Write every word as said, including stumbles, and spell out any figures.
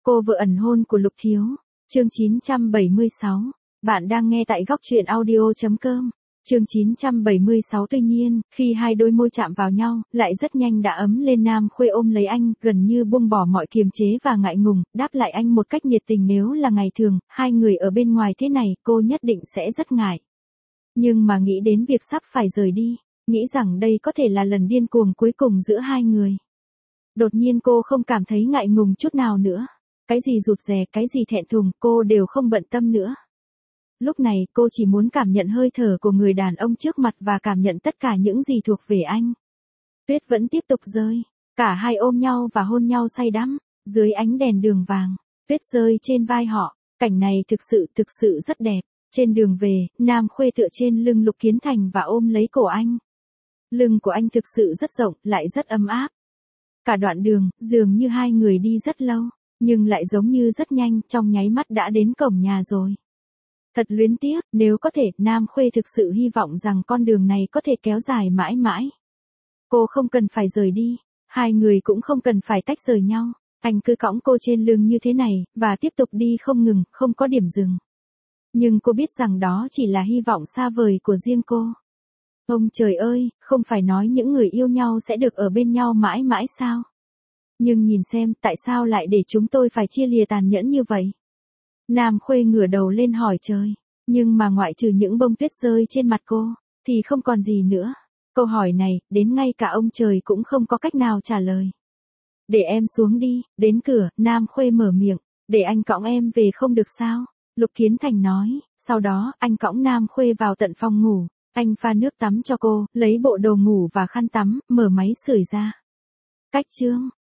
Cô vợ ẩn hôn của Lục Thiếu. Chương chín trăm bảy mươi sáu. Bạn đang nghe tại góc truyện audio chấm com. Chương chín trăm bảy mươi sáu. Tuy nhiên, khi hai đôi môi chạm vào nhau, lại rất nhanh đã ấm lên. Nam Khuê ôm lấy anh, gần như buông bỏ mọi kiềm chế và ngại ngùng, đáp lại anh một cách nhiệt tình. Nếu là ngày thường, hai người ở bên ngoài thế này, cô nhất định sẽ rất ngại. Nhưng mà nghĩ đến việc sắp phải rời đi, nghĩ rằng đây có thể là lần điên cuồng cuối cùng giữa hai người. Đột nhiên cô không cảm thấy ngại ngùng chút nào nữa. Cái gì rụt rè, cái gì thẹn thùng, cô đều không bận tâm nữa. Lúc này cô chỉ muốn cảm nhận hơi thở của người đàn ông trước mặt và cảm nhận tất cả những gì thuộc về anh. Tuyết vẫn tiếp tục rơi. Cả hai ôm nhau và hôn nhau say đắm. Dưới ánh đèn đường vàng, tuyết rơi trên vai họ. Cảnh này thực sự thực sự rất đẹp. Trên đường về, Nam Khuê tựa trên lưng Lục Kiến Thành và ôm lấy cổ anh. Lưng của anh thực sự rất rộng, lại rất ấm áp. Cả đoạn đường, dường như hai người đi rất lâu, nhưng lại giống như rất nhanh, trong nháy mắt đã đến cổng nhà rồi. Thật luyến tiếc, nếu có thể, Nam Khuê thực sự hy vọng rằng con đường này có thể kéo dài mãi mãi. Cô không cần phải rời đi, hai người cũng không cần phải tách rời nhau. Anh cứ cõng cô trên lưng như thế này, và tiếp tục đi không ngừng, không có điểm dừng. Nhưng cô biết rằng đó chỉ là hy vọng xa vời của riêng cô. Ông trời ơi, không phải nói những người yêu nhau sẽ được ở bên nhau mãi mãi sao? Nhưng nhìn xem, tại sao lại để chúng tôi phải chia lìa tàn nhẫn như vậy? Nam Khuê ngửa đầu lên hỏi trời, nhưng mà ngoại trừ những bông tuyết rơi trên mặt cô, thì không còn gì nữa. Câu hỏi này, đến ngay cả ông trời cũng không có cách nào trả lời. Để em xuống đi, đến cửa, Nam Khuê mở miệng, để anh cõng em về không được sao? Lục Kiến Thành nói, sau đó, anh cõng Nam Khuê vào tận phòng ngủ. Anh pha nước tắm cho cô, lấy bộ đồ ngủ và khăn tắm, mở máy sưởi ra. Cách chương,